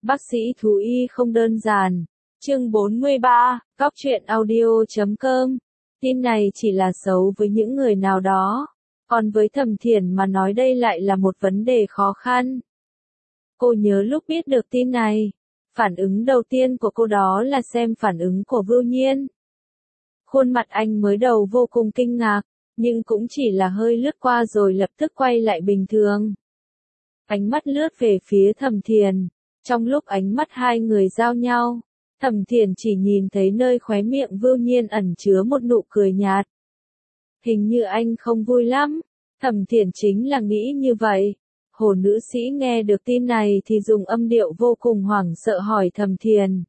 Bác sĩ thú y không đơn giản. Chương 43, Cóc truyện audio.com. Tin này chỉ là xấu với những người nào đó, còn với Thẩm Thiển mà nói đây lại là một vấn đề khó khăn. Cô nhớ lúc biết được tin này, phản ứng đầu tiên của cô đó là xem phản ứng của Vưu Nhiên. Khuôn mặt anh mới đầu vô cùng kinh ngạc, nhưng cũng chỉ là hơi lướt qua rồi lập tức quay lại bình thường. Ánh mắt lướt về phía Thẩm Thiển, trong lúc ánh mắt hai người giao nhau, Thẩm Thiển chỉ nhìn thấy nơi khóe miệng Vưu Nhiên ẩn chứa một nụ cười nhạt. Hình như anh không vui lắm, Thẩm Thiển chính là nghĩ như vậy. Hồ nữ sĩ nghe được tin này thì dùng âm điệu vô cùng hoảng sợ hỏi Thẩm Thiển.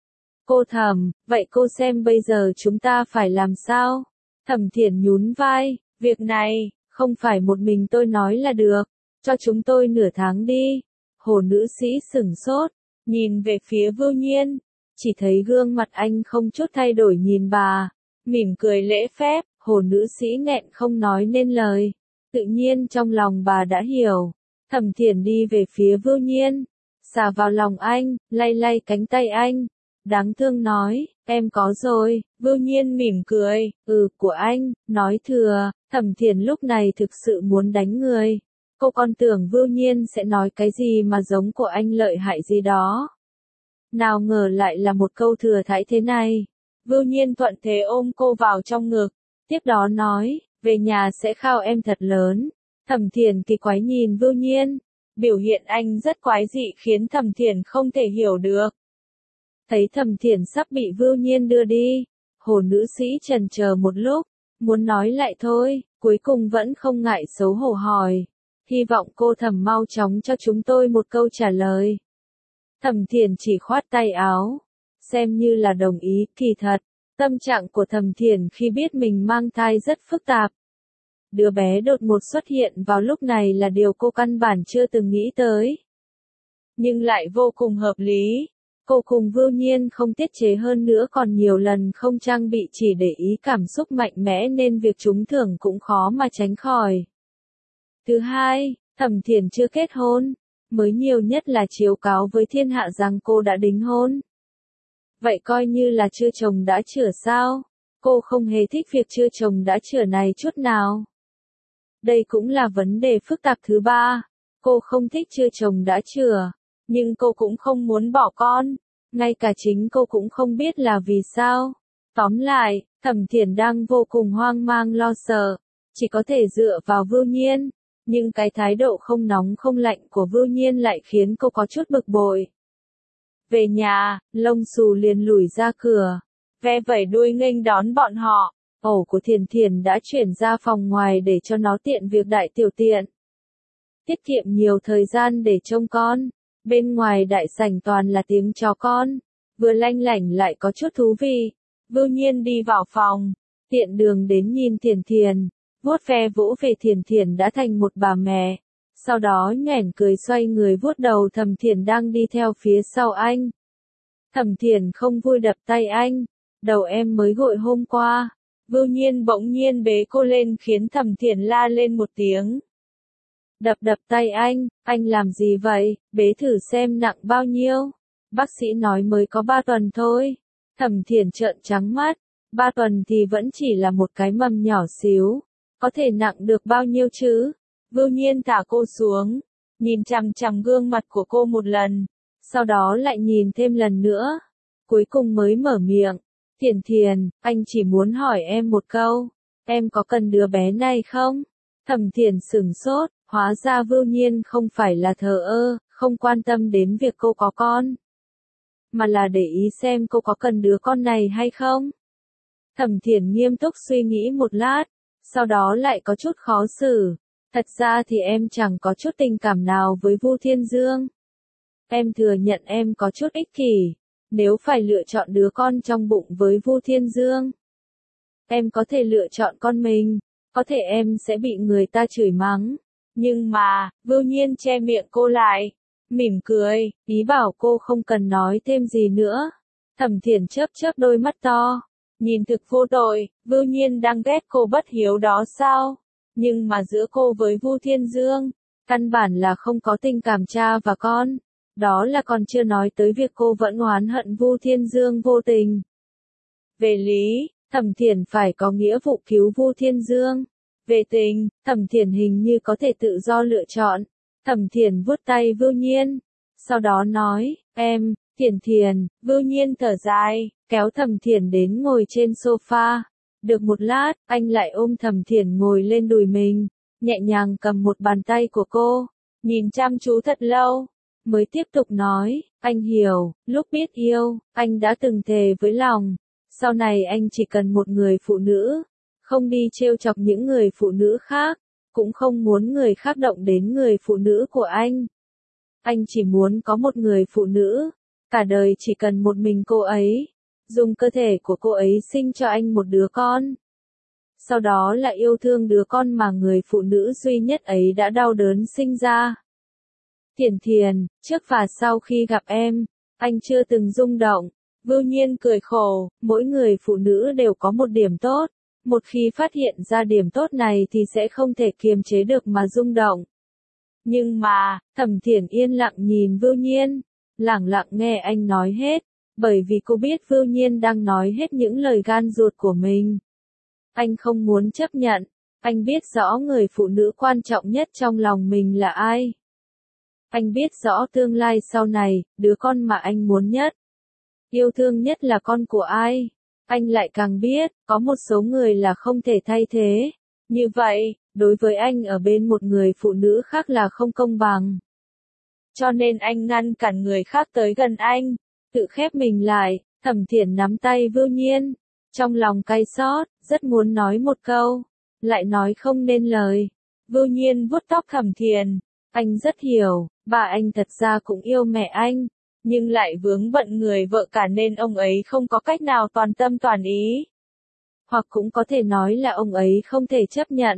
Cô Thẩm, vậy cô xem bây giờ chúng ta phải làm sao? Thẩm Thiển nhún vai, việc này, không phải một mình tôi nói là được, cho chúng tôi nửa tháng đi. Hồ nữ sĩ sửng sốt, nhìn về phía Vưu Nhiên, chỉ thấy gương mặt anh không chút thay đổi nhìn bà, mỉm cười lễ phép. Hồ nữ sĩ nghẹn không nói nên lời, tự nhiên trong lòng bà đã hiểu. Thẩm Thiển đi về phía Vưu Nhiên, xà vào lòng anh, lay lay cánh tay anh, đáng thương nói, em có rồi. Vưu Nhiên mỉm cười, của anh, nói thừa. Thẩm Thiển lúc này thực sự muốn đánh người. Cô còn tưởng Vưu Nhiên sẽ nói cái gì mà giống của anh lợi hại gì đó. Nào ngờ lại là một câu thừa thãi thế này. Vưu Nhiên thuận thế ôm cô vào trong ngực, tiếp đó nói, về nhà sẽ khao em thật lớn. Thẩm Thiển kỳ quái nhìn Vưu Nhiên, biểu hiện anh rất quái dị khiến Thẩm Thiển không thể hiểu được. Thấy Thẩm Thiển sắp bị Vưu Nhiên đưa đi, hồ nữ sĩ chần chờ một lúc, muốn nói lại thôi, cuối cùng vẫn không ngại xấu hổ hỏi. Hy vọng cô Thẩm mau chóng cho chúng tôi một câu trả lời. Thẩm Thiển chỉ khoát tay áo, xem như là đồng ý. Kỳ thật, tâm trạng của Thẩm Thiển khi biết mình mang thai rất phức tạp. Đứa bé đột ngột xuất hiện vào lúc này là điều cô căn bản chưa từng nghĩ tới. Nhưng lại vô cùng hợp lý. Cô cùng Vưu Nhiên không tiết chế hơn nữa còn nhiều lần không trang bị chỉ để ý cảm xúc mạnh mẽ nên việc trúng thưởng cũng khó mà tránh khỏi. Thứ hai, Thẩm Thiển chưa kết hôn, mới nhiều nhất là chiếu cáo với thiên hạ rằng cô đã đính hôn. Vậy coi như là chưa chồng đã chửa sao? Cô không hề thích việc chưa chồng đã chửa này chút nào. Đây cũng là vấn đề phức tạp thứ ba. Cô không thích chưa chồng đã chửa, nhưng cô cũng không muốn bỏ con. Ngay cả chính cô cũng không biết là vì sao. Tóm lại, Thẩm Thiển đang vô cùng hoang mang lo sợ, chỉ có thể dựa vào Vưu Nhiên. Nhưng cái thái độ không nóng không lạnh của Vưu Nhiên lại khiến cô có chút bực bội. Về nhà, lông xù liền lủi ra cửa, ve vẩy đuôi nghênh đón bọn họ. Ổ của Thiển Thiển đã chuyển ra phòng ngoài để cho nó tiện việc đại tiểu tiện. Tiết kiệm nhiều thời gian để trông con. Bên ngoài đại sảnh toàn là tiếng chó con, vừa lanh lảnh lại có chút thú vị. Vưu Nhiên đi vào phòng, tiện đường đến nhìn Thiển Thiển, vuốt ve vỗ về Thiển Thiển đã thành một bà mẹ. Sau đó nhoẻn cười xoay người vuốt đầu Thẩm Thiển đang đi theo phía sau anh. Thẩm Thiển không vui đập tay anh, đầu em mới gội hôm qua. Vưu Nhiên bỗng nhiên bế cô lên khiến Thẩm Thiển la lên một tiếng. Đập tay anh làm gì vậy, bế thử xem nặng bao nhiêu. Bác sĩ nói mới có 3 tuần thôi. Thẩm Thiển trợn trắng mắt, 3 tuần thì vẫn chỉ là một cái mầm nhỏ xíu, có thể nặng được bao nhiêu chứ? Vưu Nhiên thả cô xuống, nhìn chằm chằm gương mặt của cô một lần, sau đó lại nhìn thêm lần nữa, cuối cùng mới mở miệng. Thiển Thiển, anh chỉ muốn hỏi em một câu, em có cần đứa bé này không? Thẩm Thiển sửng sốt, hóa ra Vưu Nhiên không phải là thờ ơ, không quan tâm đến việc cô có con, mà là để ý xem cô có cần đứa con này hay không. Thẩm Thiển nghiêm túc suy nghĩ một lát, sau đó lại có chút khó xử. Thật ra thì em chẳng có chút tình cảm nào với Vu Thiên Dương. Em thừa nhận em có chút ích kỷ. Nếu phải lựa chọn đứa con trong bụng với Vu Thiên Dương, em có thể lựa chọn con mình, có thể em sẽ bị người ta chửi mắng. Nhưng mà, Vưu Nhiên che miệng cô lại, mỉm cười, ý bảo cô không cần nói thêm gì nữa. Thẩm Thiển chớp chớp đôi mắt to, nhìn thực vô tội, Vưu Nhiên đang ghét cô bất hiếu đó sao? Nhưng mà giữa cô với Vu Thiên Dương, căn bản là không có tình cảm cha và con. Đó là còn chưa nói tới việc cô vẫn oán hận Vu Thiên Dương vô tình. Về lý, Thẩm Thiển phải có nghĩa vụ cứu Vu Thiên Dương. Về tình, Thẩm Thiển hình như có thể tự do lựa chọn. Thẩm Thiển vuốt tay Vưu Nhiên. Sau đó nói, em, Thiển Thiển, Vưu Nhiên thở dài, kéo Thẩm Thiển đến ngồi trên sofa. Được một lát, anh lại ôm Thẩm Thiển ngồi lên đùi mình, nhẹ nhàng cầm một bàn tay của cô, nhìn chăm chú thật lâu, mới tiếp tục nói, anh hiểu, lúc biết yêu, anh đã từng thề với lòng, sau này anh chỉ cần một người phụ nữ, không đi trêu chọc những người phụ nữ khác, cũng không muốn người khác động đến người phụ nữ của anh. Anh chỉ muốn có một người phụ nữ, cả đời chỉ cần một mình cô ấy, dùng cơ thể của cô ấy sinh cho anh một đứa con. Sau đó là yêu thương đứa con mà người phụ nữ duy nhất ấy đã đau đớn sinh ra. Thiển Thiển, trước và sau khi gặp em, anh chưa từng rung động. Vưu Nhiên cười khổ, mỗi người phụ nữ đều có một điểm tốt. Một khi phát hiện ra điểm tốt này thì sẽ không thể kiềm chế được mà rung động. Nhưng mà, Thẩm Thiển yên lặng nhìn Vưu Nhiên, lẳng lặng nghe anh nói hết, bởi vì cô biết Vưu Nhiên đang nói hết những lời gan ruột của mình. Anh không muốn chấp nhận, anh biết rõ người phụ nữ quan trọng nhất trong lòng mình là ai. Anh biết rõ tương lai sau này, đứa con mà anh muốn nhất, yêu thương nhất là con của ai. Anh lại càng biết, có một số người là không thể thay thế. Như vậy, đối với anh ở bên một người phụ nữ khác là không công bằng. Cho nên anh ngăn cản người khác tới gần anh, tự khép mình lại. Thẩm Thiển nắm tay Vưu Nhiên, trong lòng cay xót, rất muốn nói một câu, lại nói không nên lời. Vưu Nhiên vuốt tóc Thẩm Thiển, anh rất hiểu, bà anh thật ra cũng yêu mẹ anh, nhưng lại vướng bận người vợ cả nên ông ấy không có cách nào toàn tâm toàn ý. Hoặc cũng có thể nói là ông ấy không thể chấp nhận.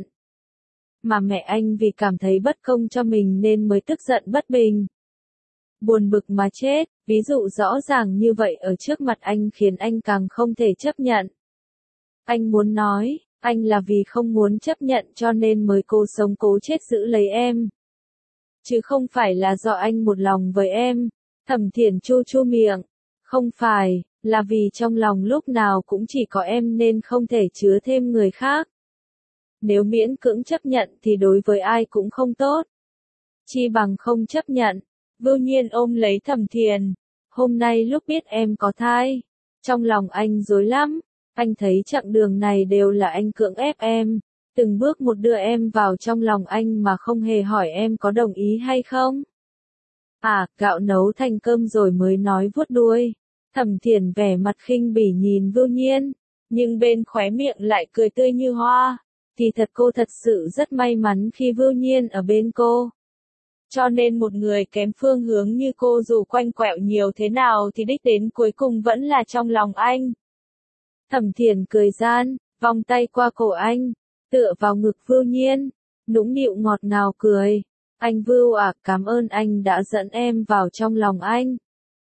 Mà mẹ anh vì cảm thấy bất công cho mình nên mới tức giận bất bình. Buồn bực mà chết, ví dụ rõ ràng như vậy ở trước mặt anh khiến anh càng không thể chấp nhận. Anh muốn nói, anh là vì không muốn chấp nhận cho nên mới cố sống cố chết giữ lấy em. Chứ không phải là do anh một lòng với em. Thẩm Thiển chu chu miệng. Không phải, là vì trong lòng lúc nào cũng chỉ có em nên không thể chứa thêm người khác. Nếu miễn cưỡng chấp nhận thì đối với ai cũng không tốt. Chi bằng không chấp nhận. Vưu Nhiên ôm lấy Thẩm Thiển. Hôm nay lúc biết em có thai, trong lòng anh rối lắm. Anh thấy chặng đường này đều là anh cưỡng ép em, từng bước một đưa em vào trong lòng anh mà không hề hỏi em có đồng ý hay không. À, gạo nấu thành cơm rồi mới nói vuốt đuôi. Thẩm Thiển vẻ mặt khinh bỉ nhìn Vưu Nhiên, nhưng bên khóe miệng lại cười tươi như hoa. Thì thật cô thật sự rất may mắn khi Vưu Nhiên ở bên cô. Cho nên một người kém phương hướng như cô dù quanh quẹo nhiều thế nào thì đích đến cuối cùng vẫn là trong lòng anh. Thẩm Thiển cười gian, vòng tay qua cổ anh, tựa vào ngực Vưu Nhiên, nũng nịu ngọt ngào cười. Anh Vưu à, cảm ơn anh đã dẫn em vào trong lòng anh.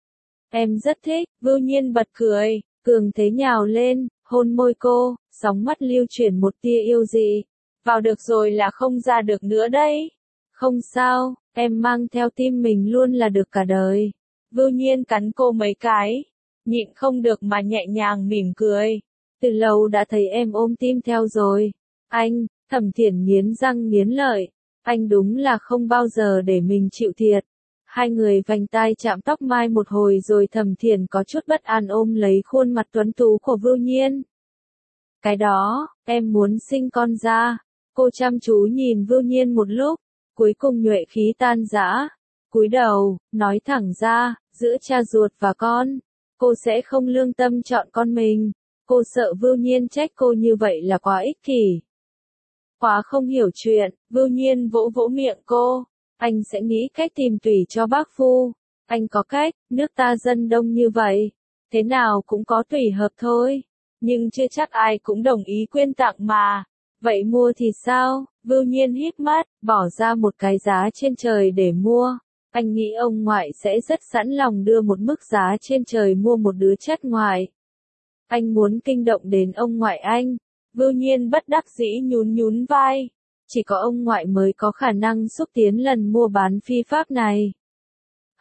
Em rất thích. Vưu Nhiên bật cười, cường thế nhào lên, hôn môi cô, sóng mắt lưu chuyển một tia yêu dị. Vào được rồi là không ra được nữa đấy. Không sao, em mang theo tim mình luôn là được cả đời. Vưu Nhiên cắn cô mấy cái, nhịn không được mà nhẹ nhàng mỉm cười. Từ lâu đã thấy em ôm tim theo rồi. Anh, Thẩm Thiển nghiến răng nghiến lợi. Anh đúng là không bao giờ để mình chịu thiệt. Hai người vành tai chạm tóc mai một hồi rồi Thẩm Thiển có chút bất an ôm lấy khuôn mặt tuấn tú của Vưu Nhiên. Cái đó, em muốn sinh con ra. Cô chăm chú nhìn Vưu Nhiên một lúc, cuối cùng nhuệ khí tan rã. Cúi đầu, nói thẳng ra, giữa cha ruột và con, cô sẽ không lương tâm chọn con mình. Cô sợ Vưu Nhiên trách cô như vậy là quá ích kỷ. Quá không hiểu chuyện. Vưu Nhiên vỗ vỗ miệng cô. Anh sẽ nghĩ cách tìm tùy cho bác phu. Anh có cách, nước ta dân đông như vậy. Thế nào cũng có tùy hợp thôi. Nhưng chưa chắc ai cũng đồng ý quyên tặng mà. Vậy mua thì sao? Vưu Nhiên híp mắt, bỏ ra một cái giá trên trời để mua. Anh nghĩ ông ngoại sẽ rất sẵn lòng đưa một mức giá trên trời mua một đứa chất ngoại. Anh muốn kinh động đến ông ngoại anh. Vưu Nhiên bất đắc dĩ nhún nhún vai. Chỉ có ông ngoại mới có khả năng xúc tiến lần mua bán phi pháp này.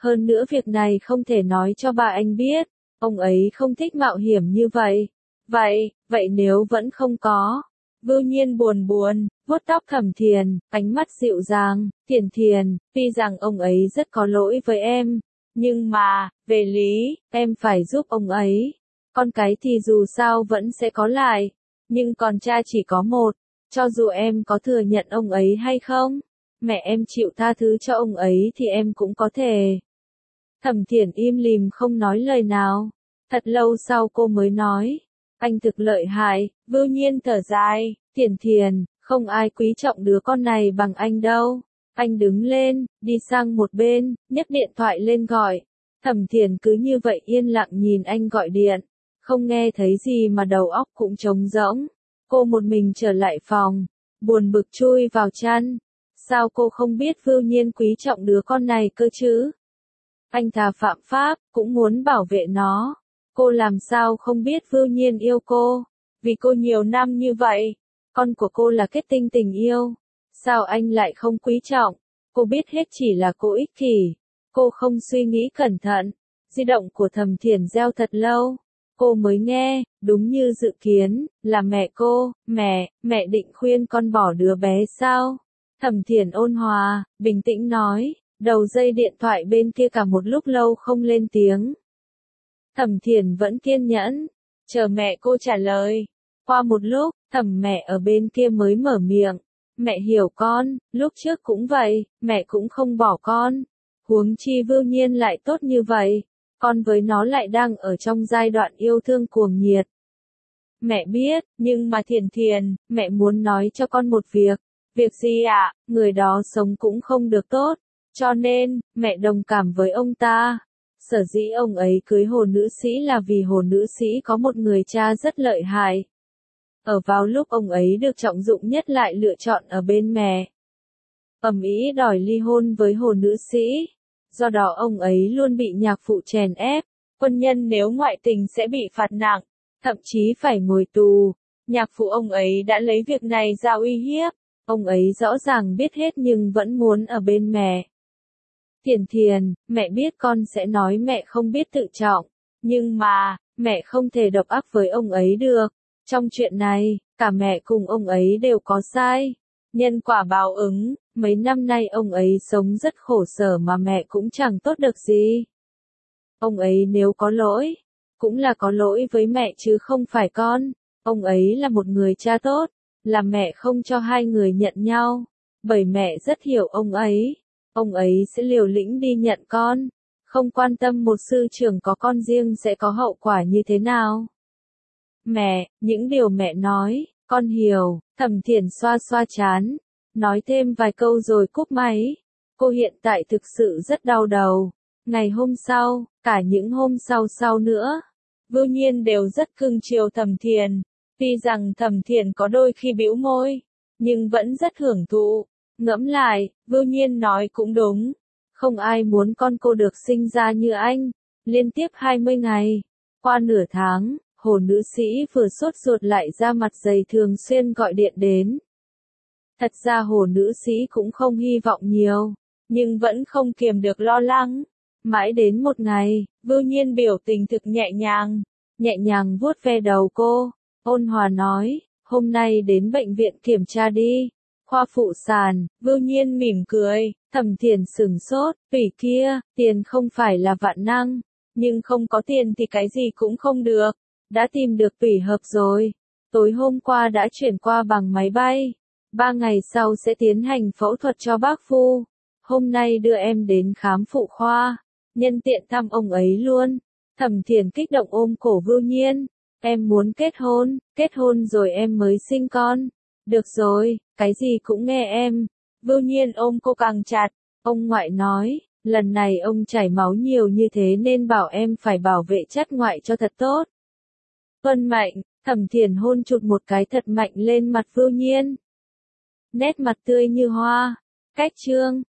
Hơn nữa việc này không thể nói cho bà anh biết, ông ấy không thích mạo hiểm như vậy. Vậy nếu vẫn không có. Vưu Nhiên buồn buồn, vuốt tóc Thẩm Thiền, ánh mắt dịu dàng, Thiền, tuy rằng ông ấy rất có lỗi với em, nhưng mà, về lý, em phải giúp ông ấy. Con cái thì dù sao vẫn sẽ có lại, nhưng còn cha chỉ có một, cho dù em có thừa nhận ông ấy hay không, mẹ em chịu tha thứ cho ông ấy thì em cũng có thể. Thẩm Thiền im lìm không nói lời nào, thật lâu sau cô mới nói, anh thực lợi hại. Vưu Nhiên thở dài, Thiền, không ai quý trọng đứa con này bằng anh đâu. Anh đứng lên, đi sang một bên, nhấc điện thoại lên gọi. Thẩm Thiền cứ như vậy yên lặng nhìn anh gọi điện, không nghe thấy gì mà đầu óc cũng trống rỗng. Cô một mình trở lại phòng, buồn bực chui vào chăn. Sao cô không biết Vưu Nhiên quý trọng đứa con này cơ chứ? Anh thà phạm pháp, cũng muốn bảo vệ nó. Cô làm sao không biết Vưu Nhiên yêu cô? Vì cô nhiều năm như vậy, con của cô là kết tinh tình yêu. Sao anh lại không quý trọng? Cô biết hết chỉ là cô ích kỷ. Cô không suy nghĩ cẩn thận. Di động của Thẩm Thiền reo thật lâu. Cô mới nghe, đúng như dự kiến, là mẹ cô. Mẹ định khuyên con bỏ đứa bé sao? Thẩm Thiền ôn hòa, bình tĩnh nói. Đầu dây điện thoại bên kia cả một lúc lâu không lên tiếng. Thẩm Thiền vẫn kiên nhẫn, chờ mẹ cô trả lời. Qua một lúc, Thẩm mẹ ở bên kia mới mở miệng. Mẹ hiểu con, lúc trước cũng vậy, mẹ cũng không bỏ con. Huống chi Vưu Nhiên lại tốt như vậy, con với nó lại đang ở trong giai đoạn yêu thương cuồng nhiệt. Mẹ biết, nhưng mà Thiền, mẹ muốn nói cho con một việc. Việc gì ạ? Người đó sống cũng không được tốt, cho nên, mẹ đồng cảm với ông ta. Sở dĩ ông ấy cưới Hồ nữ sĩ là vì Hồ nữ sĩ có một người cha rất lợi hại. Ở vào lúc ông ấy được trọng dụng nhất lại lựa chọn ở bên mẹ. Ầm ĩ đòi ly hôn với Hồ nữ sĩ. Do đó ông ấy luôn bị nhạc phụ chèn ép. Quân nhân nếu ngoại tình sẽ bị phạt nặng, thậm chí phải ngồi tù. Nhạc phụ ông ấy đã lấy việc này ra uy hiếp. Ông ấy rõ ràng biết hết nhưng vẫn muốn ở bên mẹ. Thiền, mẹ biết con sẽ nói mẹ không biết tự trọng, nhưng mà, mẹ không thể độc ác với ông ấy được. Trong chuyện này, cả mẹ cùng ông ấy đều có sai. Nhân quả báo ứng, mấy năm nay ông ấy sống rất khổ sở mà mẹ cũng chẳng tốt được gì. Ông ấy nếu có lỗi, cũng là có lỗi với mẹ chứ không phải con. Ông ấy là một người cha tốt, là mẹ không cho hai người nhận nhau. Bởi mẹ rất hiểu ông ấy. Ông ấy sẽ liều lĩnh đi nhận con, không quan tâm một sư trưởng có con riêng sẽ có hậu quả như thế nào. Mẹ, những điều mẹ nói, con hiểu. Thẩm Thiền xoa xoa trán, nói thêm vài câu rồi cúp máy. Cô hiện tại thực sự rất đau đầu. Ngày hôm sau, cả những hôm sau nữa, Vưu Nhiên đều rất cưng chiều Thẩm Thiền. Tuy rằng Thẩm Thiền có đôi khi bĩu môi, nhưng vẫn rất hưởng thụ. Ngẫm lại, Vưu Nhiên nói cũng đúng. Không ai muốn con cô được sinh ra như anh. Liên tiếp 20 ngày. Qua nửa tháng, Hồ nữ sĩ vừa sốt ruột lại ra mặt dày thường xuyên gọi điện đến. Thật ra Hồ nữ sĩ cũng không hy vọng nhiều, nhưng vẫn không kiềm được lo lắng. Mãi đến một ngày, Vưu Nhiên biểu tình thực nhẹ nhàng vuốt ve đầu cô, ôn hòa nói, hôm nay đến bệnh viện kiểm tra đi. Khoa phụ sản. Vưu Nhiên mỉm cười. Thẩm Thiền sửng sốt, tủy kia, tiền không phải là vạn năng, nhưng không có tiền thì cái gì cũng không được. Đã tìm được tủy hợp rồi. Tối hôm qua đã chuyển qua bằng máy bay. 3 ngày sau sẽ tiến hành phẫu thuật cho bác Phu. Hôm nay đưa em đến khám phụ khoa, nhân tiện thăm ông ấy luôn. Thẩm Thiền kích động ôm cổ Vưu Nhiên. Em muốn kết hôn rồi em mới sinh con. Được rồi, cái gì cũng nghe em. Vưu Nhiên ôm cô càng chặt. Ông ngoại nói, lần này ông chảy máu nhiều như thế nên bảo em phải bảo vệ chất ngoại cho thật tốt. Tuân mệnh. Thẩm Thiền hôn chụt một cái thật mạnh lên mặt Vưu Nhiên. Nét mặt tươi như hoa. Cách chương.